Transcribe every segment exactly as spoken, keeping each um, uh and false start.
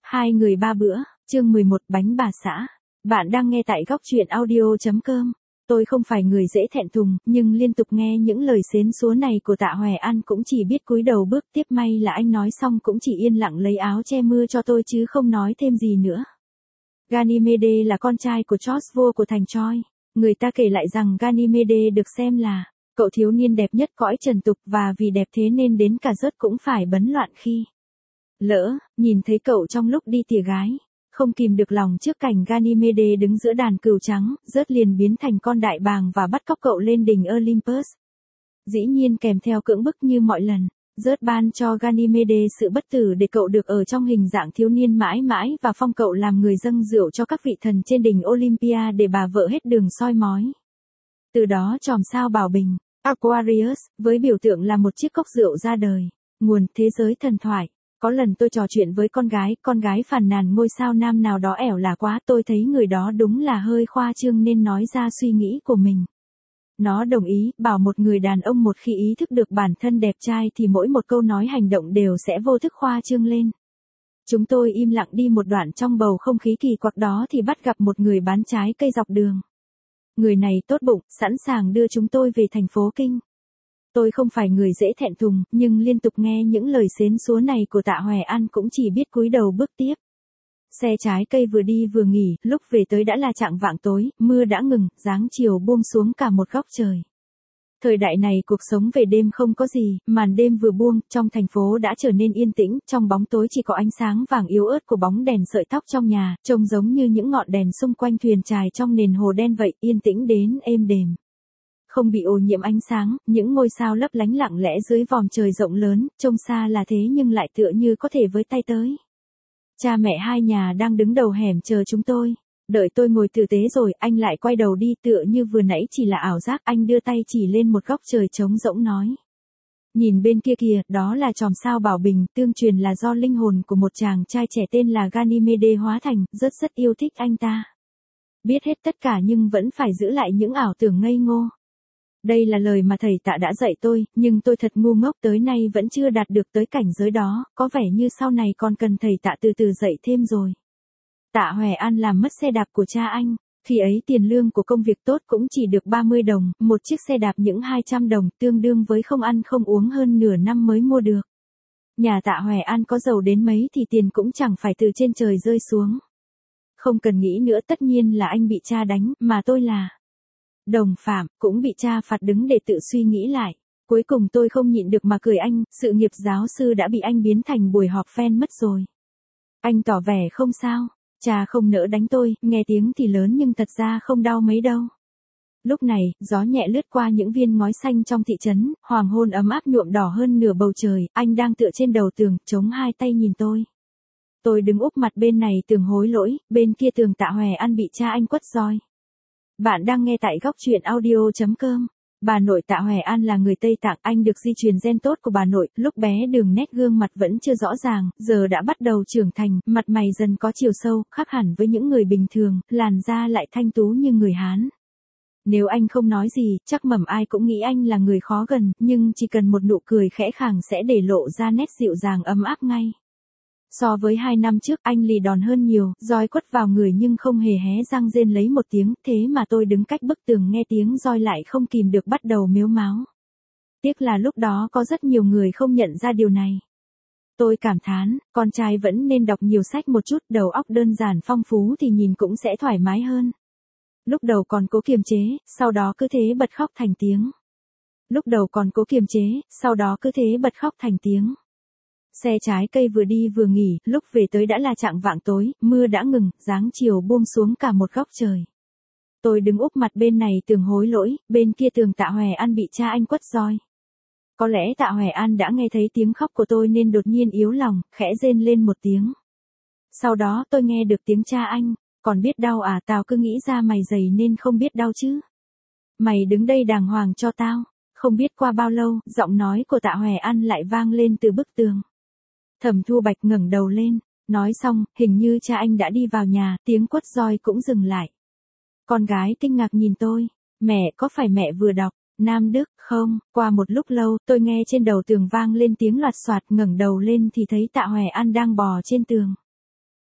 Hai người ba bữa, chương mười một bánh bà xã. Bạn đang nghe tại góc truyện audio.com. Tôi không phải người dễ thẹn thùng, nhưng liên tục nghe những lời xến xúa này của Tạ Hoè An cũng chỉ biết cúi đầu bước tiếp. May là anh nói xong cũng chỉ yên lặng lấy áo che mưa cho tôi chứ không nói thêm gì nữa. Ganymede là con trai của George vua của thành Troy. Người ta kể lại rằng Ganymede được xem là cậu thiếu niên đẹp nhất cõi trần tục, và vì đẹp thế nên đến cả Zeus cũng phải bấn loạn khi lỡ nhìn thấy cậu trong lúc đi tỉa gái. Không kìm được lòng trước cảnh Ganymede đứng giữa đàn cừu trắng, Zeus liền biến thành con đại bàng và bắt cóc cậu lên đỉnh Olympus. Dĩ nhiên kèm theo cưỡng bức như mọi lần, Zeus ban cho Ganymede sự bất tử để cậu được ở trong hình dạng thiếu niên mãi mãi và phong cậu làm người dâng rượu cho các vị thần trên đỉnh Olympia để bà vợ hết đường soi mói. Từ đó chòm sao Bảo Bình, Aquarius, với biểu tượng là một chiếc cốc rượu ra đời. Nguồn thế giới thần thoại. Có lần tôi trò chuyện với con gái, con gái phàn nàn ngôi sao nam nào đó ẻo là quá, tôi thấy người đó đúng là hơi khoa trương nên nói ra suy nghĩ của mình. Nó đồng ý, bảo một người đàn ông một khi ý thức được bản thân đẹp trai thì mỗi một câu nói hành động đều sẽ vô thức khoa trương lên. Chúng tôi im lặng đi một đoạn trong bầu không khí kỳ quặc đó thì bắt gặp một người bán trái cây dọc đường. Người này tốt bụng, sẵn sàng đưa chúng tôi về thành phố Kinh. Tôi không phải người dễ thẹn thùng, nhưng liên tục nghe những lời xến xúa này của Tạ Hoè An cũng chỉ biết cúi đầu bước tiếp. Xe trái cây vừa đi vừa nghỉ, lúc về tới đã là chạng vạng tối, mưa đã ngừng, dáng chiều buông xuống cả một góc trời. Thời đại này cuộc sống về đêm không có gì, màn đêm vừa buông, trong thành phố đã trở nên yên tĩnh, trong bóng tối chỉ có ánh sáng vàng yếu ớt của bóng đèn sợi tóc trong nhà, trông giống như những ngọn đèn xung quanh thuyền chài trong nền hồ đen vậy, yên tĩnh đến êm đềm. Không bị ô nhiễm ánh sáng, những ngôi sao lấp lánh lặng lẽ dưới vòm trời rộng lớn, trông xa là thế nhưng lại tựa như có thể với tay tới. Cha mẹ hai nhà đang đứng đầu hẻm chờ chúng tôi. Đợi tôi ngồi tử tế rồi, anh lại quay đầu đi tựa như vừa nãy chỉ là ảo giác, anh đưa tay chỉ lên một góc trời trống rỗng nói. Nhìn bên kia kìa, đó là chòm sao Bảo Bình, tương truyền là do linh hồn của một chàng trai trẻ tên là Ganymede hóa thành, rất rất yêu thích anh ta. Biết hết tất cả nhưng vẫn phải giữ lại những ảo tưởng ngây ngô. Đây là lời mà thầy Tạ đã dạy tôi, nhưng tôi thật ngu ngốc tới nay vẫn chưa đạt được tới cảnh giới đó, có vẻ như sau này còn cần thầy Tạ từ từ dạy thêm rồi. Tạ Hoè An làm mất xe đạp của cha anh, khi ấy tiền lương của công việc tốt cũng chỉ được ba mươi đồng, một chiếc xe đạp những hai trăm đồng, tương đương với không ăn không uống hơn nửa năm mới mua được. Nhà Tạ Hoè An có giàu đến mấy thì tiền cũng chẳng phải từ trên trời rơi xuống. Không cần nghĩ nữa, tất nhiên là anh bị cha đánh, mà tôi là đồng phạm, cũng bị cha phạt đứng để tự suy nghĩ lại. Cuối cùng tôi không nhịn được mà cười anh, sự nghiệp giáo sư đã bị anh biến thành buổi họp fan mất rồi. Anh tỏ vẻ không sao, cha không nỡ đánh tôi, nghe tiếng thì lớn nhưng thật ra không đau mấy đâu. Lúc này, gió nhẹ lướt qua những viên ngói xanh trong thị trấn, hoàng hôn ấm áp nhuộm đỏ hơn nửa bầu trời, anh đang tựa trên đầu tường, chống hai tay nhìn tôi. Tôi đứng úp mặt bên này tường hối lỗi, bên kia tường Tạ Hoè An bị cha anh quất roi. Bạn đang nghe tại góc truyện audio.com. Bà nội Tạ Hoè An là người Tây Tạng, anh được di truyền gen tốt của bà nội, lúc bé đường nét gương mặt vẫn chưa rõ ràng, giờ đã bắt đầu trưởng thành, mặt mày dần có chiều sâu, khác hẳn với những người bình thường, làn da lại thanh tú như người Hán. Nếu anh không nói gì, chắc mẩm ai cũng nghĩ anh là người khó gần, nhưng chỉ cần một nụ cười khẽ khàng sẽ để lộ ra nét dịu dàng ấm áp ngay. So với hai năm trước, anh lì đòn hơn nhiều, roi quất vào người nhưng không hề hé răng rên lấy một tiếng, thế mà tôi đứng cách bức tường nghe tiếng roi lại không kìm được bắt đầu mếu máo. Tiếc là lúc đó có rất nhiều người không nhận ra điều này. Tôi cảm thán, con trai vẫn nên đọc nhiều sách một chút, đầu óc đơn giản phong phú thì nhìn cũng sẽ thoải mái hơn. Lúc đầu còn cố kiềm chế, sau đó cứ thế bật khóc thành tiếng. Lúc đầu còn cố kiềm chế, sau đó cứ thế bật khóc thành tiếng. Xe trái cây vừa đi vừa nghỉ, lúc về tới đã là chạng vạng tối, mưa đã ngừng, dáng chiều buông xuống cả một góc trời. Tôi đứng úp mặt bên này tường hối lỗi, bên kia tường Tạ Hoè An bị cha anh quất roi. Có lẽ Tạ Hoè An đã nghe thấy tiếng khóc của tôi nên đột nhiên yếu lòng, khẽ rên lên một tiếng. Sau đó tôi nghe được tiếng cha anh, còn biết đau à, tao cứ nghĩ ra mày dày nên không biết đau chứ. Mày đứng đây đàng hoàng cho tao. Không biết qua bao lâu, giọng nói của Tạ Hoè An lại vang lên từ bức tường. Thẩm Thu Bạch ngẩng đầu lên, nói xong, hình như cha anh đã đi vào nhà, tiếng quất roi cũng dừng lại. Con gái kinh ngạc nhìn tôi, mẹ, có phải mẹ vừa đọc Nam Đức không? Qua một lúc lâu, tôi nghe trên đầu tường vang lên tiếng loạt soạt, ngẩng đầu lên thì thấy Tạ Hoè An đang bò trên tường.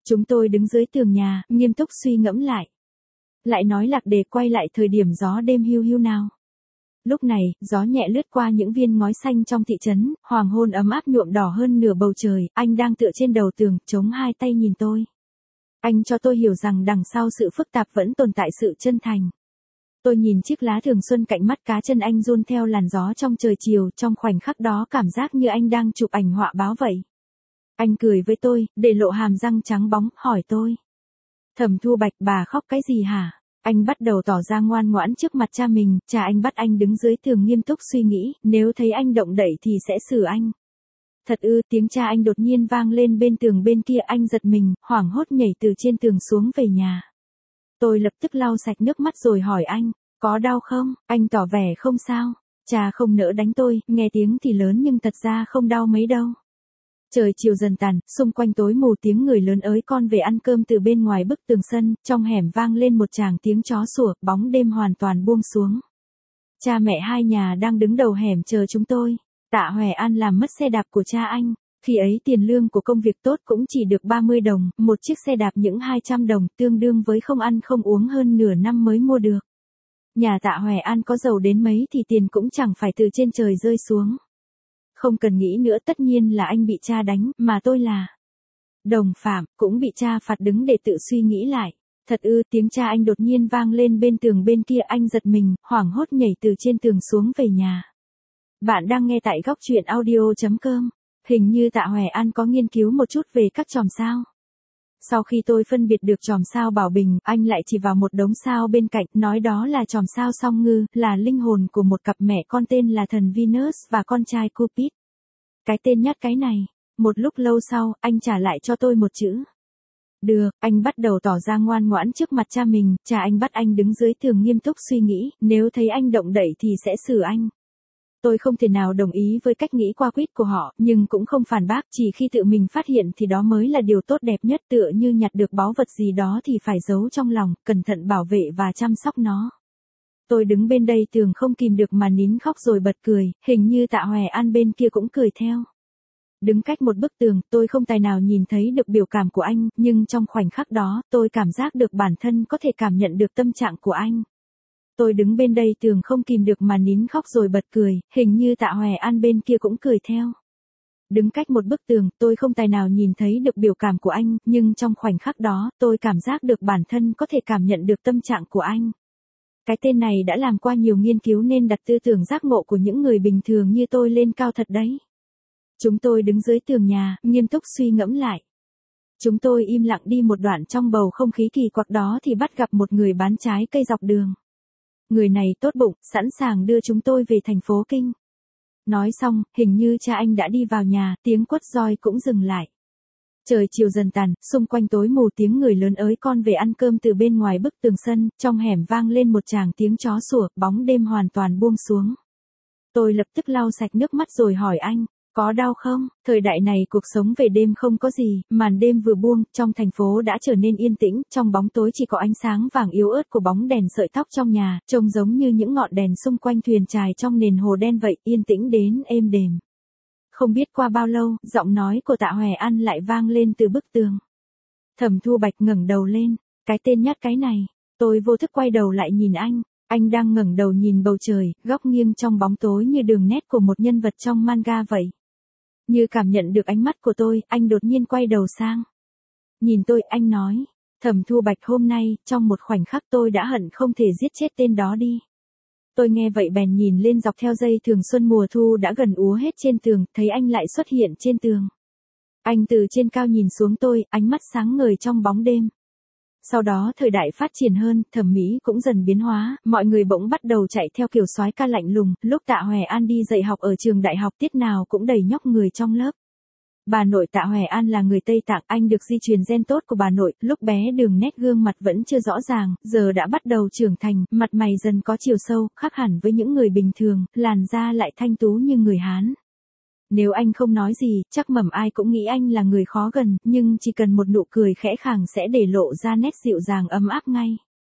Chúng tôi đứng dưới tường nhà, nghiêm túc suy ngẫm lại. Lại nói lạc đề quay lại thời điểm gió đêm hiu hiu nào. Lúc này, gió nhẹ lướt qua những viên ngói xanh trong thị trấn, hoàng hôn ấm áp nhuộm đỏ hơn nửa bầu trời, anh đang tựa trên đầu tường, chống hai tay nhìn tôi. Anh cho tôi hiểu rằng đằng sau sự phức tạp vẫn tồn tại sự chân thành. Tôi nhìn chiếc lá thường xuân cạnh mắt cá chân anh run theo làn gió trong trời chiều, trong khoảnh khắc đó cảm giác như anh đang chụp ảnh họa báo vậy. Anh cười với tôi, để lộ hàm răng trắng bóng, hỏi tôi. Thẩm Thu Bạch, bà khóc cái gì hả? Anh bắt đầu tỏ ra ngoan ngoãn trước mặt cha mình, cha anh bắt anh đứng dưới tường nghiêm túc suy nghĩ, nếu thấy anh động đậy thì sẽ xử anh. Thật ư, tiếng cha anh đột nhiên vang lên bên tường bên kia, anh giật mình, hoảng hốt nhảy từ trên tường xuống về nhà. Tôi lập tức lau sạch nước mắt rồi hỏi anh, có đau không? Anh tỏ vẻ không sao. Cha không nỡ đánh tôi, nghe tiếng thì lớn nhưng thật ra không đau mấy đâu. Trời chiều dần tàn, xung quanh tối mù, tiếng người lớn ới con về ăn cơm từ bên ngoài bức tường sân, trong hẻm vang lên một tràng tiếng chó sủa, bóng đêm hoàn toàn buông xuống. Cha mẹ hai nhà đang đứng đầu hẻm chờ chúng tôi. Tạ Hoè An làm mất xe đạp của cha anh. Khi ấy tiền lương của công việc tốt cũng chỉ được ba mươi đồng, một chiếc xe đạp những hai trăm đồng, tương đương với không ăn không uống hơn nửa năm mới mua được. Nhà Tạ Hoè An có giàu đến mấy thì tiền cũng chẳng phải từ trên trời rơi xuống. Không cần nghĩ nữa, tất nhiên là anh bị cha đánh, mà tôi là đồng phạm, cũng bị cha phạt. Đứng để tự suy nghĩ lại. Thật ư, tiếng cha anh đột nhiên vang lên bên tường bên kia, anh giật mình, hoảng hốt nhảy từ trên tường xuống về nhà. Bạn đang nghe tại góc truyện audio chấm com. Hình như Tạ Hoè An có nghiên cứu một chút về các chòm sao. Sau khi tôi phân biệt được chòm sao Bảo Bình, anh lại chỉ vào một đống sao bên cạnh, nói đó là chòm sao Song Ngư, là linh hồn của một cặp mẹ con tên là thần Venus và con trai Cupid. Cái tên nhát cái này. Một lúc lâu sau, anh trả lại cho tôi một chữ. Được, anh bắt đầu tỏ ra ngoan ngoãn trước mặt cha mình, cha anh bắt anh đứng dưới tường nghiêm túc suy nghĩ, nếu thấy anh động đậy thì sẽ xử anh. Tôi không thể nào đồng ý với cách nghĩ qua quýt của họ, nhưng cũng không phản bác, chỉ khi tự mình phát hiện thì đó mới là điều tốt đẹp nhất, tựa như nhặt được báu vật gì đó thì phải giấu trong lòng, cẩn thận bảo vệ và chăm sóc nó. Tôi đứng bên đây tường không kìm được mà nín khóc rồi bật cười, hình như Tạ Hoè An bên kia cũng cười theo. Đứng cách một bức tường, tôi không tài nào nhìn thấy được biểu cảm của anh, nhưng trong khoảnh khắc đó, tôi cảm giác được bản thân có thể cảm nhận được tâm trạng của anh. Tôi đứng bên đây tường không kìm được mà nín khóc rồi bật cười, hình như Tạ Hoè An bên kia cũng cười theo. Đứng cách một bức tường, tôi không tài nào nhìn thấy được biểu cảm của anh, nhưng trong khoảnh khắc đó, tôi cảm giác được bản thân có thể cảm nhận được tâm trạng của anh. Cái tên này đã làm qua nhiều nghiên cứu nên đặt tư tưởng giác ngộ của những người bình thường như tôi lên cao thật đấy. Chúng tôi đứng dưới tường nhà, nghiêm túc suy ngẫm lại. Chúng tôi im lặng đi một đoạn trong bầu không khí kỳ quặc đó thì bắt gặp một người bán trái cây dọc đường. Người này tốt bụng, sẵn sàng đưa chúng tôi về thành phố Kinh. Nói xong, hình như cha anh đã đi vào nhà, tiếng quất roi cũng dừng lại. Trời chiều dần tàn, xung quanh tối mù, tiếng người lớn ới con về ăn cơm từ bên ngoài bức tường sân, trong hẻm vang lên một tràng tiếng chó sủa, bóng đêm hoàn toàn buông xuống. Tôi lập tức lau sạch nước mắt rồi hỏi anh, có đau không? Thời đại này cuộc sống về đêm không có gì, màn đêm vừa buông, trong thành phố đã trở nên yên tĩnh, trong bóng tối chỉ có ánh sáng vàng yếu ớt của bóng đèn sợi tóc trong nhà, trông giống như những ngọn đèn xung quanh thuyền chài trong nền hồ đen vậy, yên tĩnh đến êm đềm. Không biết qua bao lâu, giọng nói của Tạ Hoè An lại vang lên từ bức tường. Thẩm Thu Bạch ngẩng đầu lên, cái tên nhát cái này. Tôi vô thức quay đầu lại nhìn anh, anh đang ngẩng đầu nhìn bầu trời, góc nghiêng trong bóng tối như đường nét của một nhân vật trong manga vậy. Như cảm nhận được ánh mắt của tôi, anh đột nhiên quay đầu sang. Nhìn tôi, anh nói, Thẩm Thu Bạch, hôm nay, trong một khoảnh khắc tôi đã hận không thể giết chết tên đó đi. Tôi nghe vậy bèn nhìn lên dọc theo dây thường xuân mùa thu đã gần úa hết trên tường, thấy anh lại xuất hiện trên tường. Anh từ trên cao nhìn xuống tôi, ánh mắt sáng ngời trong bóng đêm. Sau đó thời đại phát triển hơn, thẩm mỹ cũng dần biến hóa, mọi người bỗng bắt đầu chạy theo kiểu soái ca lạnh lùng, lúc Tạ Hoè An đi dạy học ở trường đại học tiết nào cũng đầy nhóc người trong lớp. Bà nội Tạ Hoè An là người Tây Tạng, anh được di truyền gen tốt của bà nội, lúc bé đường nét gương mặt vẫn chưa rõ ràng, giờ đã bắt đầu trưởng thành, mặt mày dần có chiều sâu, khác hẳn với những người bình thường, làn da lại thanh tú như người Hán. Nếu anh không nói gì, chắc mẩm ai cũng nghĩ anh là người khó gần, nhưng chỉ cần một nụ cười khẽ khàng sẽ để lộ ra nét dịu dàng ấm áp ngay.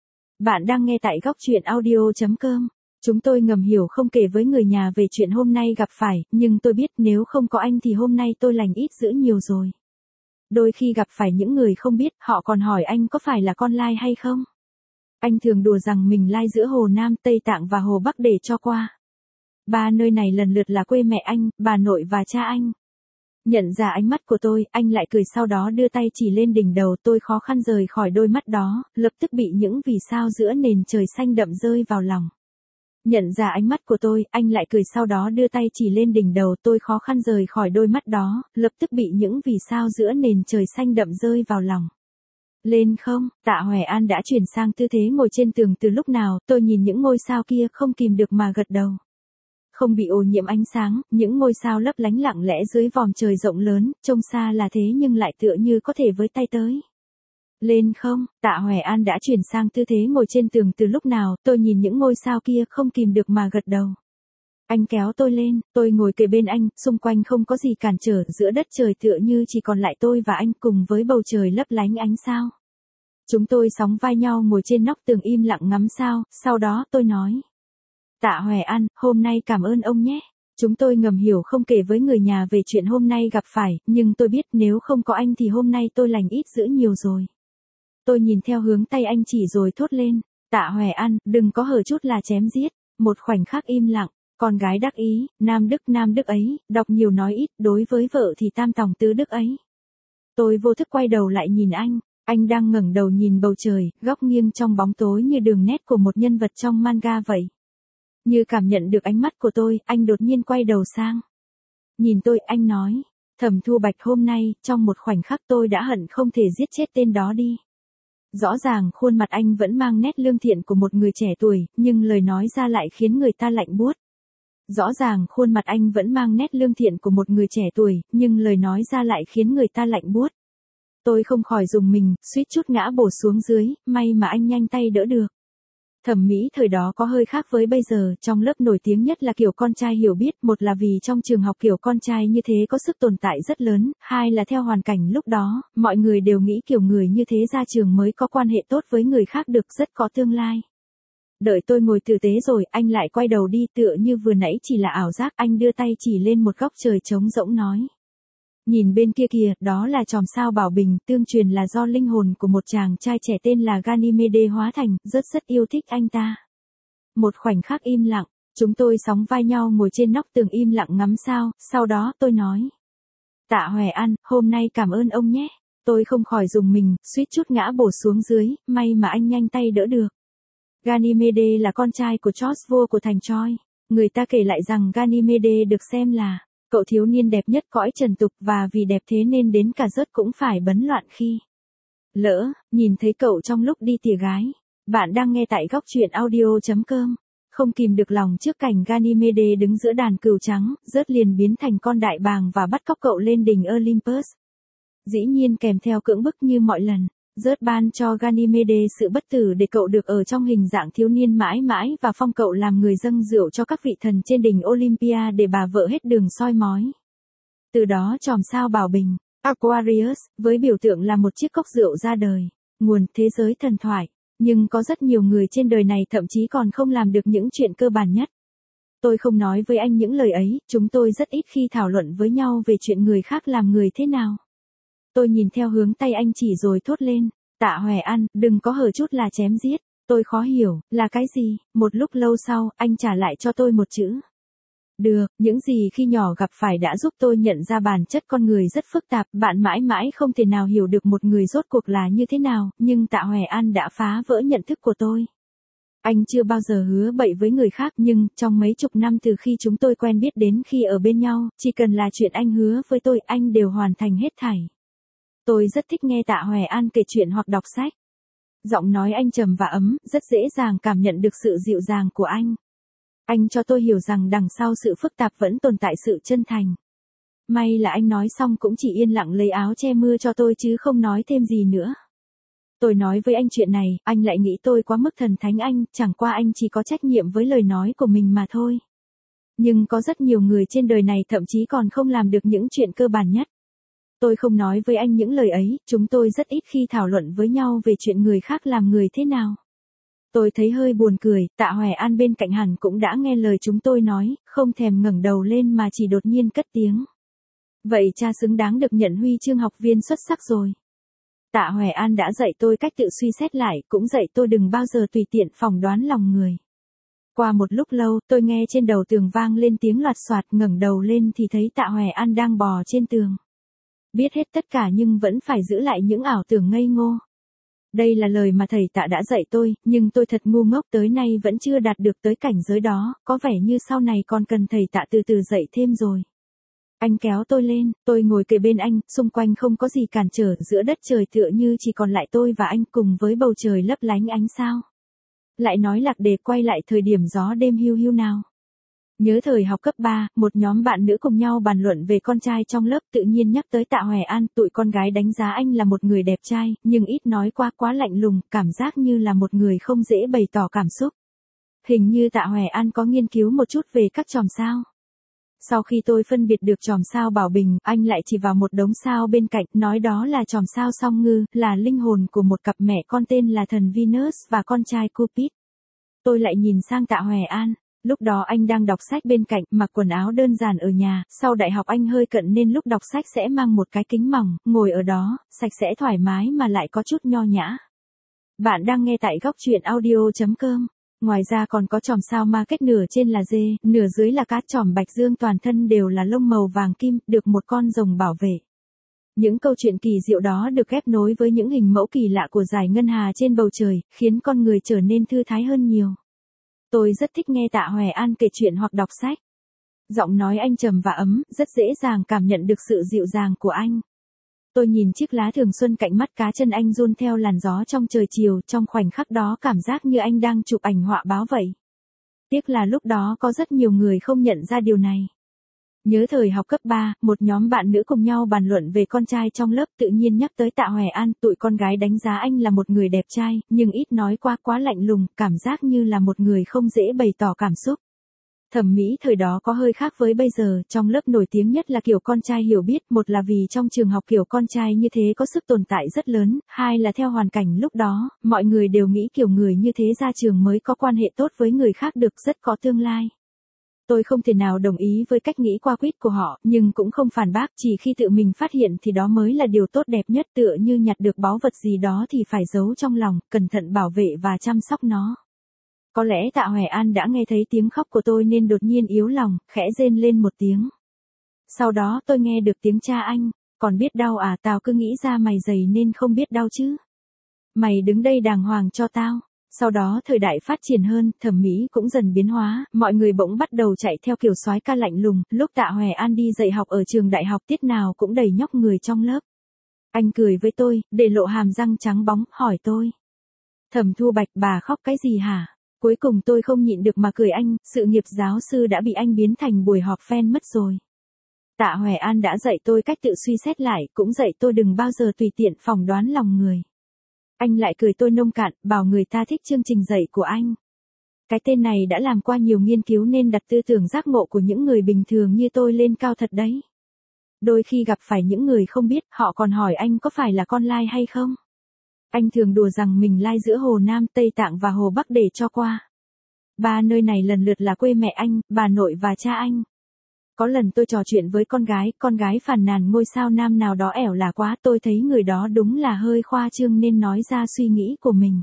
Bạn đang nghe tại góc truyện audio chấm com. Chúng tôi ngầm hiểu không kể với người nhà về chuyện hôm nay gặp phải, nhưng tôi biết nếu không có anh thì hôm nay tôi lành ít dữ nhiều rồi. Đôi khi gặp phải những người không biết, họ còn hỏi anh có phải là con lai hay không. Anh thường đùa rằng mình lai giữa Hồ Nam, Tây Tạng và Hồ Bắc để cho qua. Ba nơi này lần lượt là quê mẹ anh, bà nội và cha anh. Nhận ra ánh mắt của tôi, anh lại cười sau đó đưa tay chỉ lên đỉnh đầu. Tôi khó khăn rời khỏi đôi mắt đó, lập tức bị những vì sao giữa nền trời xanh đậm rơi vào lòng. Nhận ra ánh mắt của tôi, anh lại cười sau đó đưa tay chỉ lên đỉnh đầu. Tôi khó khăn rời khỏi đôi mắt đó, lập tức bị những vì sao giữa nền trời xanh đậm rơi vào lòng. Lên không, Tạ Hoài An đã chuyển sang tư thế ngồi trên tường từ lúc nào. Tôi nhìn những ngôi sao kia không kìm được mà gật đầu. Không bị ô nhiễm ánh sáng, những ngôi sao lấp lánh lặng lẽ dưới vòm trời rộng lớn, trông xa là thế nhưng lại tựa như có thể với tay tới. Lên không, Tạ Hoài An đã chuyển sang tư thế ngồi trên tường từ lúc nào. Tôi nhìn những ngôi sao kia không kìm được mà gật đầu. Anh kéo tôi lên, tôi ngồi kề bên anh, xung quanh không có gì cản trở, giữa đất trời tựa như chỉ còn lại tôi và anh cùng với bầu trời lấp lánh ánh sao. Chúng tôi sóng vai nhau ngồi trên nóc tường im lặng ngắm sao, sau đó tôi nói. Tạ Hoài An, hôm nay cảm ơn ông nhé. Chúng tôi ngầm hiểu không kể với người nhà về chuyện hôm nay gặp phải, nhưng tôi biết nếu không có anh thì hôm nay tôi lành ít dữ nhiều rồi. Tôi nhìn theo hướng tay anh chỉ rồi thốt lên. Tạ Hoài An, đừng có hở chút là chém giết. Một khoảnh khắc im lặng. Con gái đắc ý, Nam Đức Nam Đức ấy, đọc nhiều nói ít, đối với vợ thì tam tòng tứ đức ấy. Tôi vô thức quay đầu lại nhìn anh, anh đang ngẩng đầu nhìn bầu trời, góc nghiêng trong bóng tối như đường nét của một nhân vật trong manga vậy. Như cảm nhận được ánh mắt của tôi, anh đột nhiên quay đầu sang. Nhìn tôi, anh nói, Thẩm Thu Bạch hôm nay, trong một khoảnh khắc tôi đã hận không thể giết chết tên đó đi. Rõ ràng khuôn mặt anh vẫn mang nét lương thiện của một người trẻ tuổi, nhưng lời nói ra lại khiến người ta lạnh buốt. Rõ ràng khuôn mặt anh vẫn mang nét lương thiện của một người trẻ tuổi, nhưng lời nói ra lại khiến người ta lạnh buốt. Tôi không khỏi rùng mình, suýt chút ngã bổ xuống dưới, may mà anh nhanh tay đỡ được. Thẩm mỹ thời đó có hơi khác với bây giờ, trong lớp nổi tiếng nhất là kiểu con trai hiểu biết, một là vì trong trường học kiểu con trai như thế có sức tồn tại rất lớn, hai là theo hoàn cảnh lúc đó, mọi người đều nghĩ kiểu người như thế ra trường mới có quan hệ tốt với người khác được, rất có tương lai. Đợi tôi ngồi tử tế rồi, anh lại quay đầu đi tựa như vừa nãy chỉ là ảo giác, anh đưa tay chỉ lên một góc trời trống rỗng nói. Nhìn bên kia kìa, đó là chòm sao Bảo Bình, tương truyền là do linh hồn của một chàng trai trẻ tên là Ganymede hóa thành, rất rất yêu thích anh ta. Một khoảnh khắc im lặng, chúng tôi sóng vai nhau ngồi trên nóc tường im lặng ngắm sao, sau đó tôi nói. Tạ Hoài An, hôm nay cảm ơn ông nhé. Tôi không khỏi rùng mình, suýt chút ngã bổ xuống dưới, may mà anh nhanh tay đỡ được. Ganymede là con trai của George vua của thành Troy. Người ta kể lại rằng Ganymede được xem là cậu thiếu niên đẹp nhất cõi trần tục, và vì đẹp thế nên đến cả rớt cũng phải bấn loạn khi lỡ nhìn thấy cậu trong lúc đi tỉa gái. Bạn đang nghe tại góc truyện audio chấm com. Không kìm được lòng trước cảnh Ganymede đứng giữa đàn cừu trắng, rớt liền biến thành con đại bàng và bắt cóc cậu lên đỉnh Olympus. Dĩ nhiên kèm theo cưỡng bức như mọi lần. Rớt ban cho Ganymede sự bất tử để cậu được ở trong hình dạng thiếu niên mãi mãi và phong cậu làm người dâng rượu cho các vị thần trên đỉnh Olympia để bà vợ hết đường soi mói. Từ đó chòm sao Bảo Bình, Aquarius, với biểu tượng là một chiếc cốc rượu ra đời, nguồn thế giới thần thoại. Nhưng có rất nhiều người trên đời này thậm chí còn không làm được những chuyện cơ bản nhất. Tôi không nói với anh những lời ấy, chúng tôi rất ít khi thảo luận với nhau về chuyện người khác làm người thế nào. Tôi nhìn theo hướng tay anh chỉ rồi thốt lên. Tạ Hoài An, đừng có hở chút là chém giết. Tôi khó hiểu, là cái gì? Một lúc lâu sau, anh trả lại cho tôi một chữ. Được, những gì khi nhỏ gặp phải đã giúp tôi nhận ra bản chất con người rất phức tạp, bạn mãi mãi không thể nào hiểu được một người rốt cuộc là như thế nào, nhưng Tạ Hoài An đã phá vỡ nhận thức của tôi. Anh chưa bao giờ hứa bậy với người khác, nhưng trong mấy chục năm từ khi chúng tôi quen biết đến khi ở bên nhau, chỉ cần là chuyện anh hứa với tôi, anh đều hoàn thành hết thảy. Tôi rất thích nghe Tạ Hoài An kể chuyện hoặc đọc sách. Giọng nói anh trầm và ấm, rất dễ dàng cảm nhận được sự dịu dàng của anh. Anh cho tôi hiểu rằng đằng sau sự phức tạp vẫn tồn tại sự chân thành. May là anh nói xong cũng chỉ yên lặng lấy áo che mưa cho tôi chứ không nói thêm gì nữa. Tôi nói với anh chuyện này, anh lại nghĩ tôi quá mức thần thánh anh, chẳng qua anh chỉ có trách nhiệm với lời nói của mình mà thôi. Nhưng có rất nhiều người trên đời này thậm chí còn không làm được những chuyện cơ bản nhất. Tôi không nói với anh những lời ấy, chúng tôi rất ít khi thảo luận với nhau về chuyện người khác làm người thế nào. Tôi thấy hơi buồn cười, Tạ Hoài An bên cạnh hẳn cũng đã nghe lời chúng tôi nói, không thèm ngẩng đầu lên mà chỉ đột nhiên cất tiếng. Vậy cha xứng đáng được nhận huy chương học viên xuất sắc rồi. Tạ Hoài An đã dạy tôi cách tự suy xét lại, cũng dạy tôi đừng bao giờ tùy tiện phỏng đoán lòng người. Qua một lúc lâu, tôi nghe trên đầu tường vang lên tiếng loạt soạt, ngẩng đầu lên thì thấy Tạ Hoài An đang bò trên tường. Biết hết tất cả nhưng vẫn phải giữ lại những ảo tưởng ngây ngô. Đây là lời mà thầy Tạ đã dạy tôi, nhưng tôi thật ngu ngốc tới nay vẫn chưa đạt được tới cảnh giới đó, có vẻ như sau này còn cần thầy Tạ từ từ dạy thêm rồi. Anh kéo tôi lên, tôi ngồi kề bên anh, xung quanh không có gì cản trở, giữa đất trời tựa như chỉ còn lại tôi và anh cùng với bầu trời lấp lánh ánh sao. Lại nói lạc đề quay lại thời điểm gió đêm hiu hiu nào. Nhớ thời học cấp ba, một nhóm bạn nữ cùng nhau bàn luận về con trai trong lớp, tự nhiên nhắc tới Tạ Hoài An, tụi con gái đánh giá anh là một người đẹp trai, nhưng ít nói qua quá lạnh lùng, cảm giác như là một người không dễ bày tỏ cảm xúc. Hình như Tạ Hoài An có nghiên cứu một chút về các chòm sao. Sau khi tôi phân biệt được chòm sao Bảo Bình, anh lại chỉ vào một đống sao bên cạnh, nói đó là chòm sao Song Ngư, là linh hồn của một cặp mẹ con tên là thần Venus và con trai Cupid. Tôi lại nhìn sang Tạ Hoài An. Lúc đó anh đang đọc sách bên cạnh, mặc quần áo đơn giản ở nhà, sau đại học anh hơi cận nên lúc đọc sách sẽ mang một cái kính mỏng, ngồi ở đó, sạch sẽ thoải mái mà lại có chút nho nhã. Bạn đang nghe tại góc truyện audio chấm com. Ngoài ra còn có chòm sao ma kết, nửa trên là dê, nửa dưới là cá, chòm Bạch Dương toàn thân đều là lông màu vàng kim, được một con rồng bảo vệ. Những câu chuyện kỳ diệu đó được ghép nối với những hình mẫu kỳ lạ của dải ngân hà trên bầu trời, khiến con người trở nên thư thái hơn nhiều. Tôi rất thích nghe Tạ Hoài An kể chuyện hoặc đọc sách. Giọng nói anh trầm và ấm, rất dễ dàng cảm nhận được sự dịu dàng của anh. Tôi nhìn chiếc lá thường xuân cạnh mắt cá chân anh run theo làn gió trong trời chiều, trong khoảnh khắc đó cảm giác như anh đang chụp ảnh họa báo vậy. Tiếc là lúc đó có rất nhiều người không nhận ra điều này. Nhớ thời học cấp ba, một nhóm bạn nữ cùng nhau bàn luận về con trai trong lớp, tự nhiên nhắc tới Tạ Hoài An, tụi con gái đánh giá anh là một người đẹp trai, nhưng ít nói qua quá lạnh lùng, cảm giác như là một người không dễ bày tỏ cảm xúc. Thẩm mỹ thời đó có hơi khác với bây giờ, trong lớp nổi tiếng nhất là kiểu con trai hiểu biết, một là vì trong trường học kiểu con trai như thế có sức tồn tại rất lớn, hai là theo hoàn cảnh lúc đó, mọi người đều nghĩ kiểu người như thế ra trường mới có quan hệ tốt với người khác được, rất có tương lai. Tôi không thể nào đồng ý với cách nghĩ qua quýt của họ, nhưng cũng không phản bác, chỉ khi tự mình phát hiện thì đó mới là điều tốt đẹp nhất, tựa như nhặt được báu vật gì đó thì phải giấu trong lòng, cẩn thận bảo vệ và chăm sóc nó. Có lẽ Tạ Hoài An đã nghe thấy tiếng khóc của tôi nên đột nhiên yếu lòng, khẽ rên lên một tiếng. Sau đó tôi nghe được tiếng cha anh, còn biết đau à, tao cứ nghĩ ra mày dày nên không biết đau chứ. Mày đứng đây đàng hoàng cho tao. Sau đó thời đại phát triển hơn, thẩm mỹ cũng dần biến hóa, mọi người bỗng bắt đầu chạy theo kiểu soái ca lạnh lùng, lúc Tạ Hoài An đi dạy học ở trường đại học tiết nào cũng đầy nhóc người trong lớp. Anh cười với tôi, để lộ hàm răng trắng bóng, hỏi tôi. Thẩm Thu Bạch, bà khóc cái gì hả? Cuối cùng tôi không nhịn được mà cười anh, sự nghiệp giáo sư đã bị anh biến thành buổi họp fan mất rồi. Tạ Hoài An đã dạy tôi cách tự suy xét lại, cũng dạy tôi đừng bao giờ tùy tiện phỏng đoán lòng người. Anh lại cười tôi nông cạn, bảo người ta thích chương trình dạy của anh. Cái tên này đã làm qua nhiều nghiên cứu nên đặt tư tưởng giác ngộ của những người bình thường như tôi lên cao thật đấy. Đôi khi gặp phải những người không biết, họ còn hỏi anh có phải là con lai hay không. Anh thường đùa rằng mình lai giữa Hồ Nam, Tây Tạng và Hồ Bắc để cho qua. Ba nơi này lần lượt là quê mẹ anh, bà nội và cha anh. Có lần tôi trò chuyện với con gái, con gái phàn nàn ngôi sao nam nào đó ẻo là quá, tôi thấy người đó đúng là hơi khoa trương nên nói ra suy nghĩ của mình.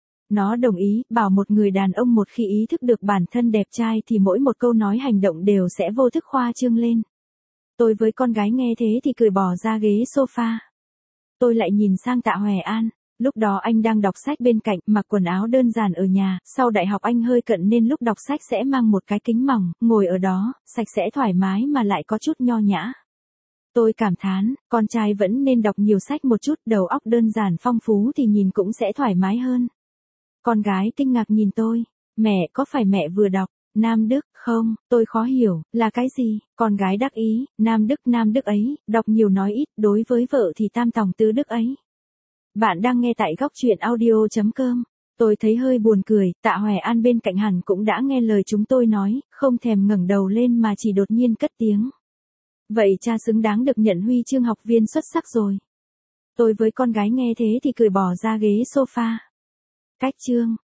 Nó đồng ý, bảo một người đàn ông một khi ý thức được bản thân đẹp trai thì mỗi một câu nói hành động đều sẽ vô thức khoa trương lên. Tôi với con gái nghe thế thì cười bỏ ra ghế sofa. Tôi lại nhìn sang Tạ Hoài An. Lúc đó anh đang đọc sách bên cạnh, mặc quần áo đơn giản ở nhà, sau đại học anh hơi cận nên lúc đọc sách sẽ mang một cái kính mỏng, ngồi ở đó, sạch sẽ thoải mái mà lại có chút nho nhã. Tôi cảm thán, con trai vẫn nên đọc nhiều sách một chút, đầu óc đơn giản phong phú thì nhìn cũng sẽ thoải mái hơn. Con gái kinh ngạc nhìn tôi, mẹ, có phải mẹ vừa đọc Nam Đức không? Tôi khó hiểu, là cái gì? Con gái đắc ý, Nam Đức Nam Đức ấy, đọc nhiều nói ít, đối với vợ thì tam tòng tứ đức ấy. Bạn đang nghe tại góc truyện audio chấm com. Tôi thấy hơi buồn cười, Tạ Hoài An bên cạnh hẳn cũng đã nghe lời chúng tôi nói, không thèm ngẩng đầu lên mà chỉ đột nhiên cất tiếng. Vậy cha xứng đáng được nhận huy chương học viên xuất sắc rồi. Tôi với con gái nghe thế thì cười bỏ ra ghế sofa. Cách chương.